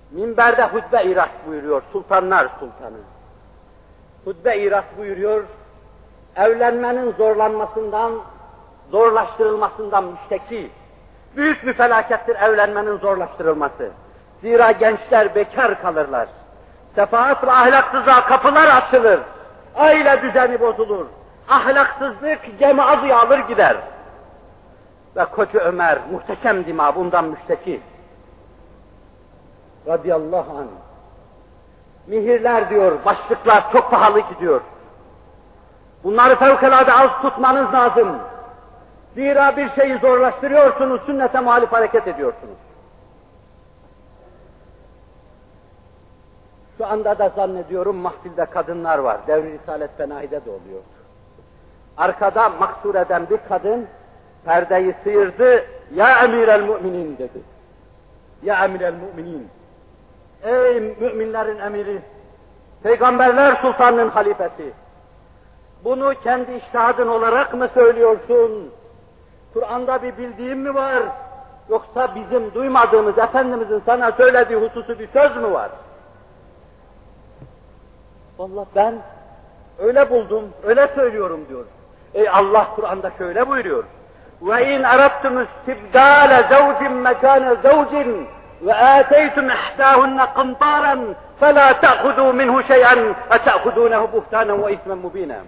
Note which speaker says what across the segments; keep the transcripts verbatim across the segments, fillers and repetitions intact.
Speaker 1: minberde hutbe irat buyuruyor, sultanlar sultanı. Hutbe irat buyuruyor, evlenmenin zorlanmasından, zorlaştırılmasından müşteki. Büyük bir felakettir evlenmenin zorlaştırılması. Zira gençler bekar kalırlar. Sefahat ve ahlaksızlığa kapılar açılır. Aile düzeni bozulur. Ahlaksızlık cemaatı alır gider. Ve koca Ömer, muhteşem dima bundan müşteki. Radıyallahu anh. Mihirler diyor, başlıklar çok pahalı gidiyor. Bunları fevkalade az tutmanız lazım. Zira bir şeyi zorlaştırıyorsunuz, sünnete muhalif hareket ediyorsunuz. Şu anda da zannediyorum mahfilde kadınlar var. Devri Risalet Fenahi'de de oluyor. Arkada maksur eden bir kadın perdeyi sıyırdı. Ya emirel müminin dedi. Ya emirel müminin. Ey müminlerin emiri, peygamberler sultanının halifesi. Bunu kendi içtihadın olarak mı söylüyorsun? Kur'an'da bir bildiğin mi var? Yoksa bizim duymadığımız Efendimizin sana söylediği hususu bir söz mü var? Vallahi ben öyle buldum, öyle söylüyorum diyor. Ey Allah Kur'an'da şöyle buyuruyor. Ve in aradtum istibdale zevcin mekane zevcin ve ateytum ihdahunne qintaran fela ta'khudû minhu şey'an ve ta'khudûnehu buhtanen ve ismen mubînen.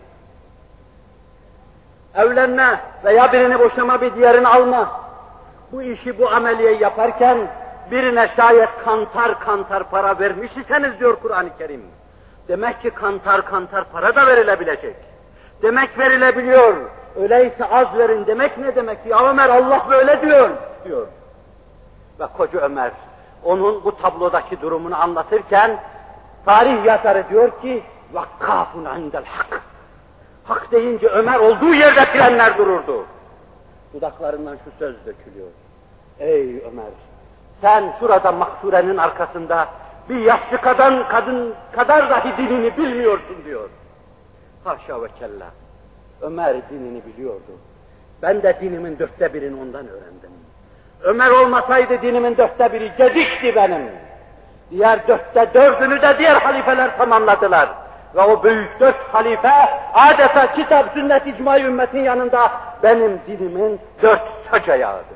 Speaker 1: Evlenme veya birini boşama bir diğerini alma. Bu işi, bu ameliyeyi yaparken birine şayet kantar kantar para vermiş iseniz diyor Kur'an-ı Kerim. Demek ki kantar kantar para da verilebilecek. Demek verilebiliyor. Öyleyse az verin demek ne demek? Ya Ömer Allah böyle diyor, diyor. Ve koca Ömer onun bu tablodaki durumunu anlatırken tarih yazarı diyor ki vakkafun indel hak. Hak deyince Ömer olduğu yerde frenler dururdu. Dudaklarından şu söz dökülüyor. Ey Ömer, sen şurada mahsurenin arkasında bir yaşlı kadın, kadın kadar dahi dinini bilmiyorsun diyor. Haşa ve kella. Ömer dinini biliyordu. Ben de dinimin dörtte birini ondan öğrendim. Ömer olmasaydı dinimin dörtte biri gedikti benim. Diğer dörtte dördünü de diğer halifeler tamamladılar. Ve o büyük dört halife adeta kitap, sünnet, icma-i ümmetin yanında benim dinimin dört saç ayağıdır.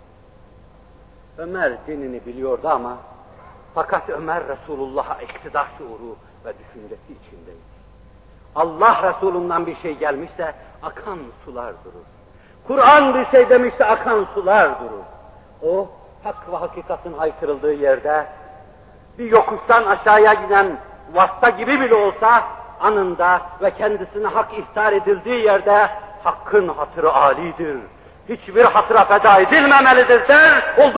Speaker 1: Ömer dinini biliyordu ama fakat Ömer Resulullah'a iktidar şuuru ve düşüncesi içindeydi. Allah Resulü'nden bir şey gelmişse akan sular durur. Kur'an bir şey demişse akan sular durur. O hak ve hakikatin haykırıldığı yerde bir yokuştan aşağıya giden vasıta gibi bile olsa anında ve kendisine hak ihtar edildiği yerde hakkın hatırı âlidir. Hiçbir hatıra feda edilmemelidir der.